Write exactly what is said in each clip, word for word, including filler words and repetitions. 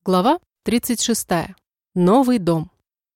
Глава тридцать шестая. Новый дом.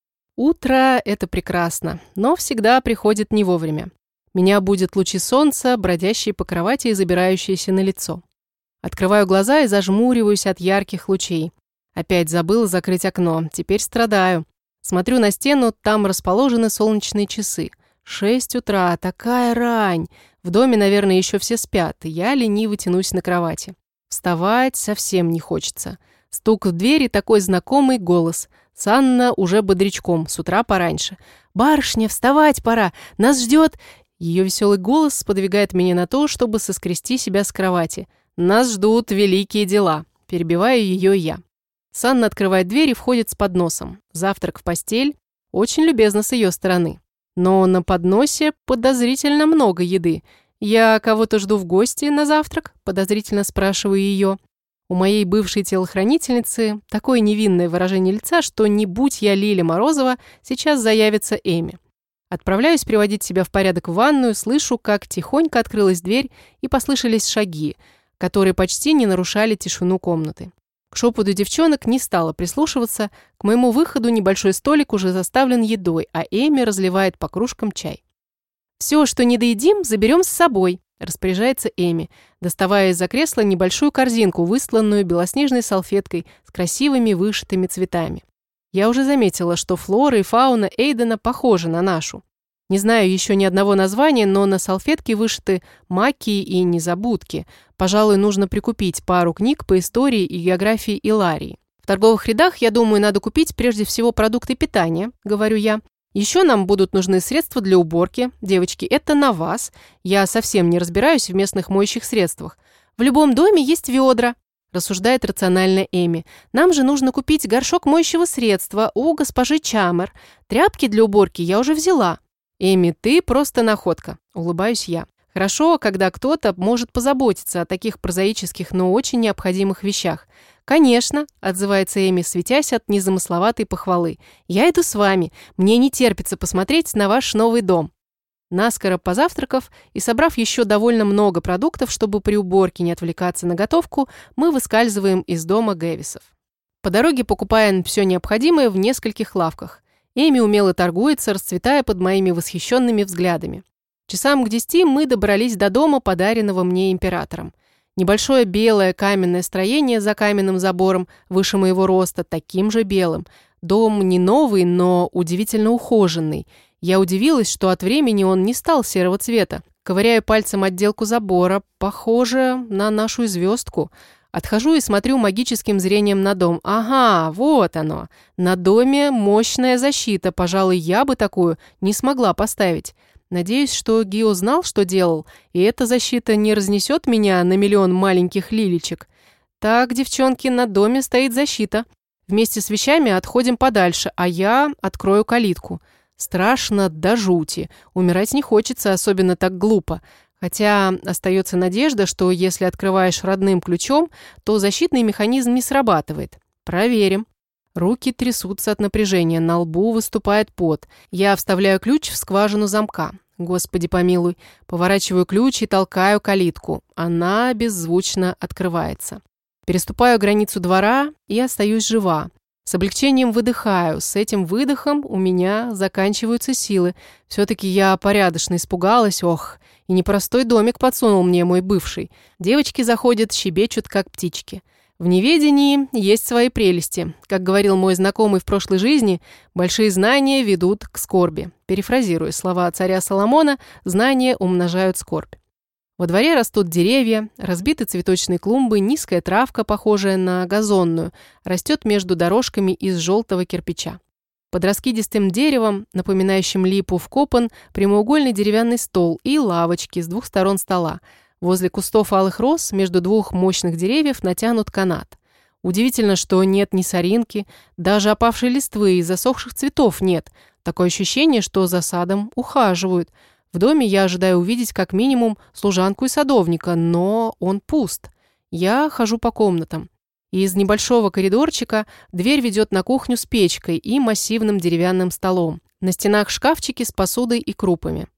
Утро – это прекрасно, но всегда приходит не вовремя. Меня будут лучи солнца, бродящие по кровати и забирающиеся на лицо. Открываю глаза и зажмуриваюсь от ярких лучей. Опять забыла закрыть окно, теперь страдаю. Смотрю на стену, там расположены солнечные часы. Шесть утра, такая рань. В доме, наверное, еще все спят, и я лениво тянусь на кровати. Вставать совсем не хочется. Стук в двери, такой знакомый голос. Санна уже бодрячком, с утра пораньше. «Барышня, вставать пора! Нас ждет...» Ее веселый голос сподвигает меня на то, чтобы соскрести себя с кровати. «Нас ждут великие дела», – перебиваю ее я. Санна открывает дверь и входит с подносом. Завтрак в постель. Очень любезно с ее стороны. Но на подносе подозрительно много еды. «Я кого-то жду в гости на завтрак?» – подозрительно спрашиваю ее. У моей бывшей телохранительницы такое невинное выражение лица, что не будь я Лиля Морозова, сейчас заявится Эми. Отправляюсь приводить себя в порядок в ванную, слышу, как тихонько открылась дверь и послышались шаги, которые почти не нарушали тишину комнаты. К шепоту девчонок не стала прислушиваться, к моему выходу небольшой столик уже заставлен едой, а Эми разливает по кружкам чай. «Все, что не доедим, заберем с собой», – распоряжается Эми, доставая из-за кресла небольшую корзинку, высланную белоснежной салфеткой с красивыми вышитыми цветами. Я уже заметила, что флора и фауна Эйдена похожи на нашу. Не знаю еще ни одного названия, но на салфетке вышиты маки и незабудки. Пожалуй, нужно прикупить пару книг по истории и географии Иларии. В торговых рядах, я думаю, надо купить прежде всего продукты питания, говорю я. Еще нам будут нужны средства для уборки. Девочки, это на вас. Я совсем не разбираюсь в местных моющих средствах. В любом доме есть ведра, рассуждает рационально Эми. Нам же нужно купить горшок моющего средства у госпожи Чамер. Тряпки для уборки я уже взяла. Эми, ты просто находка, улыбаюсь я. Хорошо, когда кто-то может позаботиться о таких прозаических, но очень необходимых вещах. «Конечно», – отзывается Эми, светясь от незамысловатой похвалы. «Я иду с вами. Мне не терпится посмотреть на ваш новый дом». Наскоро позавтракав и собрав еще довольно много продуктов, чтобы при уборке не отвлекаться на готовку, мы выскальзываем из дома Гэвисов. По дороге покупаем все необходимое в нескольких лавках. Эми умело торгуется, расцветая под моими восхищенными взглядами. Часам к десяти мы добрались до дома, подаренного мне императором. Небольшое белое каменное строение за каменным забором, выше моего роста, таким же белым. Дом не новый, но удивительно ухоженный. Я удивилась, что от времени он не стал серого цвета. Ковыряю пальцем отделку забора, похоже на нашу звездку. Отхожу и смотрю магическим зрением на дом. Ага, вот оно. На доме мощная защита, пожалуй, я бы такую не смогла поставить. Надеюсь, что Гио знал, что делал, и эта защита не разнесет меня на миллион маленьких лиличек. Так, девчонки, на доме стоит защита. Вместе с вещами отходим подальше, а я открою калитку. Страшно до жути. Умирать не хочется, особенно так глупо. Хотя остается надежда, что если открываешь родным ключом, то защитный механизм не срабатывает. Проверим. Руки трясутся от напряжения, на лбу выступает пот. Я вставляю ключ в скважину замка. Господи помилуй. Поворачиваю ключ и толкаю калитку. Она беззвучно открывается. Переступаю границу двора и остаюсь жива. С облегчением выдыхаю. С этим выдохом у меня заканчиваются силы. Все-таки я порядочно испугалась. Ох, и непростой домик подсунул мне мой бывший. Девочки заходят, щебечут, как птички. В неведении есть свои прелести. Как говорил мой знакомый в прошлой жизни, большие знания ведут к скорби. Перефразируя слова царя Соломона, знания умножают скорбь. Во дворе растут деревья, разбиты цветочные клумбы, низкая травка, похожая на газонную, растет между дорожками из желтого кирпича. Под раскидистым деревом, напоминающим липу, вкопан прямоугольный деревянный стол и лавочки с двух сторон стола. Возле кустов алых роз между двух мощных деревьев натянут канат. Удивительно, что нет ни соринки, даже опавшей листвы и засохших цветов нет. Такое ощущение, что за садом ухаживают. В доме я ожидаю увидеть как минимум служанку и садовника, но он пуст. Я хожу по комнатам. Из небольшого коридорчика дверь ведет на кухню с печкой и массивным деревянным столом. На стенах шкафчики с посудой и крупами.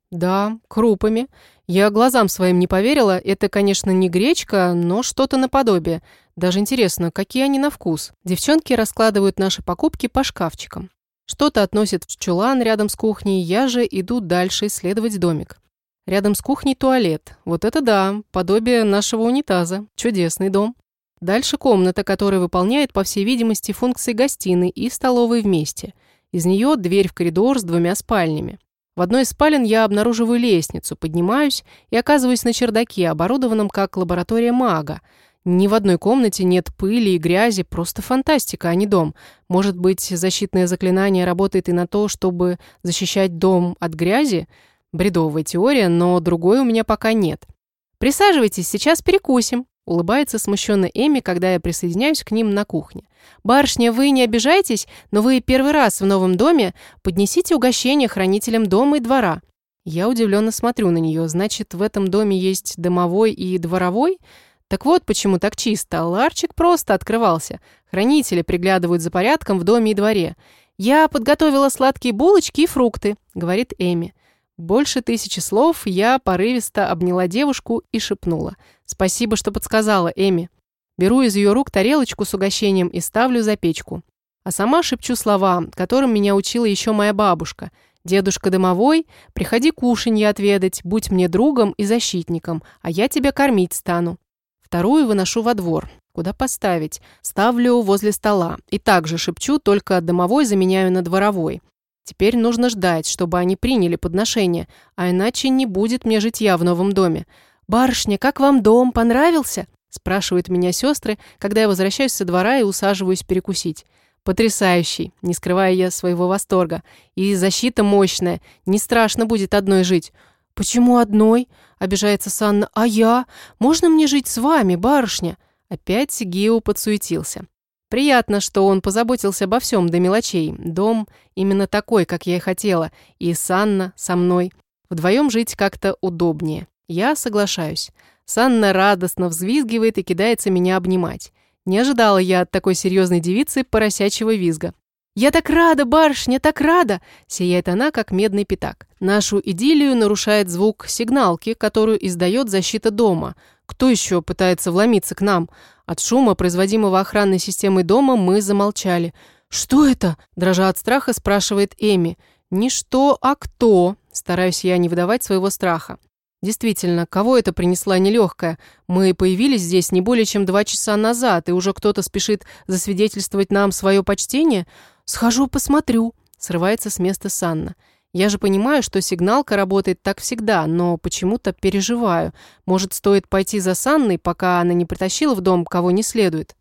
Да, крупами. Я глазам своим не поверила. Это, конечно, не гречка, но что-то наподобие. Даже интересно, какие они на вкус. Девчонки раскладывают наши покупки по шкафчикам. Что-то относят в чулан рядом с кухней, я же иду дальше исследовать домик. Рядом с кухней туалет. Вот это да, подобие нашего унитаза. Чудесный дом. Дальше комната, которая выполняет, по всей видимости, функции гостиной и столовой вместе. Из нее дверь в коридор с двумя спальнями. В одной из спален я обнаруживаю лестницу, поднимаюсь и оказываюсь на чердаке, оборудованном как лаборатория мага. Ни в одной комнате нет пыли и грязи, просто фантастика, а не дом. Может быть, защитное заклинание работает и на то, чтобы защищать дом от грязи? Бредовая теория, но другой у меня пока нет. «Присаживайтесь, сейчас перекусим», — улыбается смущенно Эми, когда я присоединяюсь к ним на кухне. «Барышня, вы не обижайтесь, но вы первый раз в новом доме. Поднесите угощение хранителям дома и двора». Я удивленно смотрю на нее. Значит, в этом доме есть домовой и дворовой? Так вот, почему так чисто. Ларчик просто открывался. Хранители приглядывают за порядком в доме и дворе. «Я подготовила сладкие булочки и фрукты», — говорит Эми. Больше тысячи слов я порывисто обняла девушку и шепнула. «Спасибо, что подсказала, Эми». Беру из ее рук тарелочку с угощением и ставлю за печку. А сама шепчу слова, которым меня учила еще моя бабушка. «Дедушка домовой, приходи кушанье отведать, будь мне другом и защитником, а я тебя кормить стану». Вторую выношу во двор. Куда поставить? Ставлю возле стола. И также шепчу, только домовой заменяю на дворовой. Теперь нужно ждать, чтобы они приняли подношение, а иначе не будет мне житья в новом доме. «Барышня, как вам дом? Понравился?» – спрашивают меня сестры, когда я возвращаюсь со двора и усаживаюсь перекусить. «Потрясающий!» – не скрывая я своего восторга. «И защита мощная. Не страшно будет одной жить». «Почему одной?» – обижается Санна. «А я? Можно мне жить с вами, барышня?» Опять Гио подсуетился. Приятно, что он позаботился обо всем до мелочей. Дом именно такой, как я и хотела. И Санна со мной. Вдвоем жить как-то удобнее. Я соглашаюсь. Санна радостно взвизгивает и кидается меня обнимать. Не ожидала я от такой серьезной девицы поросячьего визга. «Я так рада, барышня, так рада!» – сияет она, как медный пятак. Нашу идиллию нарушает звук сигналки, которую издает защита дома. Кто еще пытается вломиться к нам? От шума, производимого охранной системой дома, мы замолчали. «Что это?» – дрожа от страха, спрашивает Эми. «Не что, а кто?» – стараюсь я не выдавать своего страха. Действительно, кого это принесла нелегкая? Мы появились здесь не более чем два часа назад, и уже кто-то спешит засвидетельствовать нам свое почтение? «Схожу, посмотрю», – срывается с места Санна. Я же понимаю, что сигналка работает так всегда, но почему-то переживаю. Может, стоит пойти за Санной, пока она не притащила в дом кого не следует?